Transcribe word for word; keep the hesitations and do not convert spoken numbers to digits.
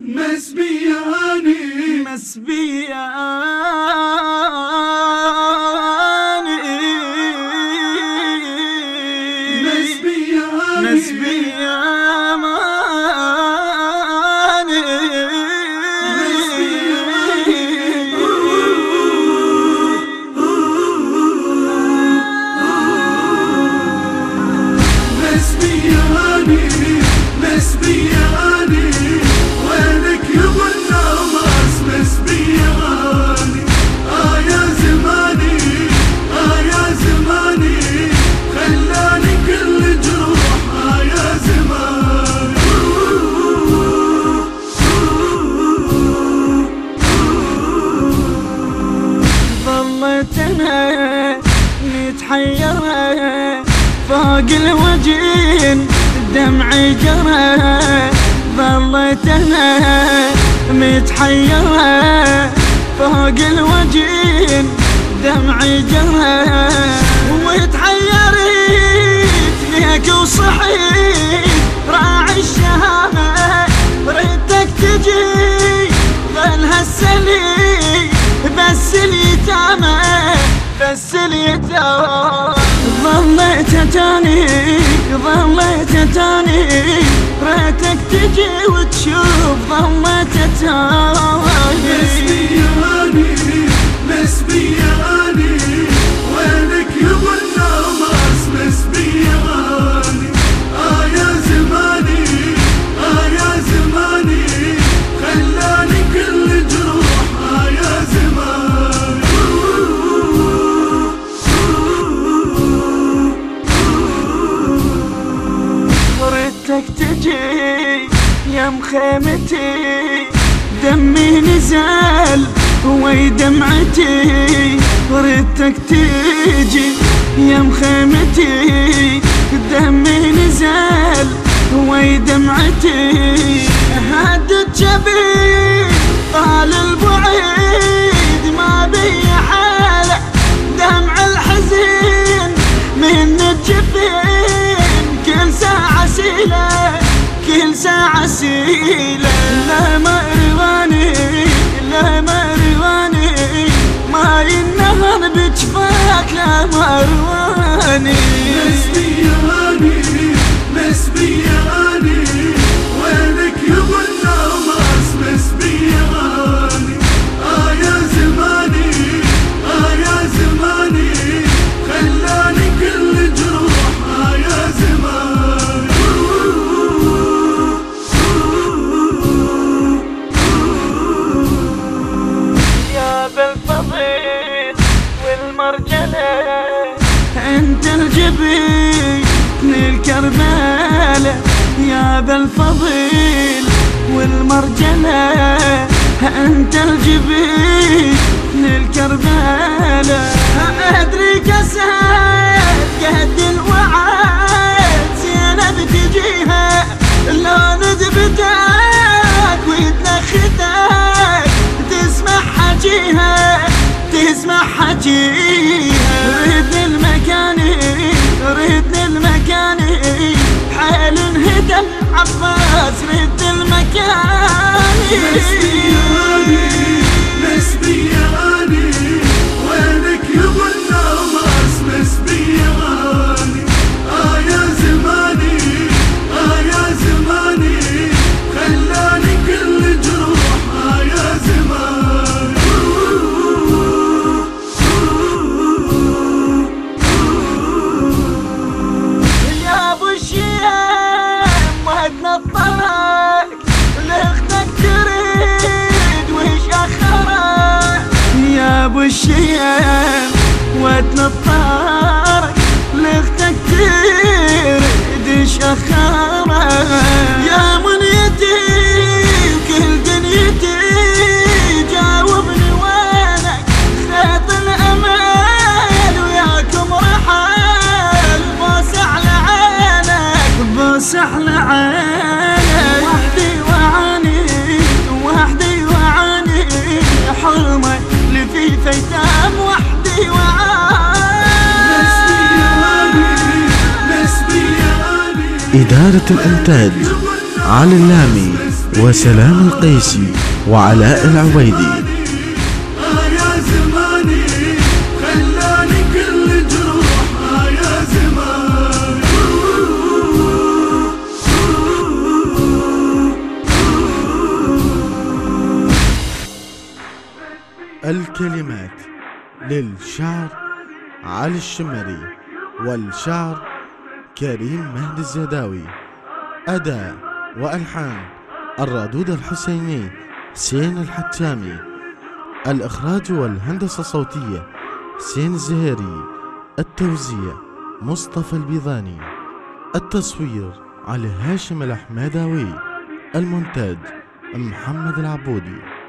مسبياني مسبياني مسبياني مسبياني مسبياني مسبياني وينك يبا الناس مسبياني آه يا زماني آه يا زماني خلاني كل جروح آه يا زماني ظلت انا متحيرة فوق الوجين دمعي جرى ظلت انا متحيرة فوق الوجين دمعي جرى وتحيرت ليك وصحيت راعي الشهامة ردك تجي ظل هالسلي بس اليتامى بس اليتامى ظليت تاني ظليت تاني ريتك تجي وتشوف ظليت تاني مسبياني مسبياني وينك يبا الناس مسبياني آه يا زماني آه يا زماني خلاني كل جروح آه يا زماني ردك تجي يا مخيمتي دمي نزل وي دمعتي ردك تجي يا مخيمتي دمي نزل وي دمعتي هدت جبين طال البعيد ما بي حالة دمع الحزين من الجفين كل ساعة سيلة كل ساعة سيلة لا ما رواني لا ما رواني ما ينهض بجفاك لا ما رواني مسبياني مسبياني وينك يبا الناس مسبياني آه يا زماني آه يا زماني خلاني كل جروح آه يا زماني يا بالفضيل والمرجلة انت الجبين الكربالة يا بالفضيل والمرجلة انت الجبين الكربالة ادري كسر قد الوعد زينب تجيها لو نذبتك ويتنختك تسمع حجيها تسمع حجيها ردني المكاني ردني المكاني حال انهدم عباس رد المكاني مسبياني مسبياني وينك يبا الناس مسبياني آه يا زماني آه يا زماني خلاني كل جروح آه يا زماني يا ابو الشيام وهدنا الطلاق لاختك تريد وش اخرك يا ابو الشيام وهدنا الطلاق لاختك تريد وش اخرك يا منيتي وكل دنيتي جاوبني وينك خيط الامل وياكم رحل بوس على عينك بوس على عينك وحدي وعاني وحدي وعاني حرمة لفيف ايتام وحدي وعاني مسبياني مسبياني إدارة الإنتاج علي اللامي وسلام القيسي وعلاء العبيدي. آه يا زماني خلاني كل جروح آه يا زماني. الكلمات للشعر علي الشمري، والشعر كريم مهدي الزيداوي، أداء وألحان الرادود الحسيني حسين الحتامي، الإخراج والهندسة الصوتية حسين الزهيري، التوزيع مصطفى البيضاني، التصوير علي هاشم الأحمداوي، المونتاج محمد العبودي.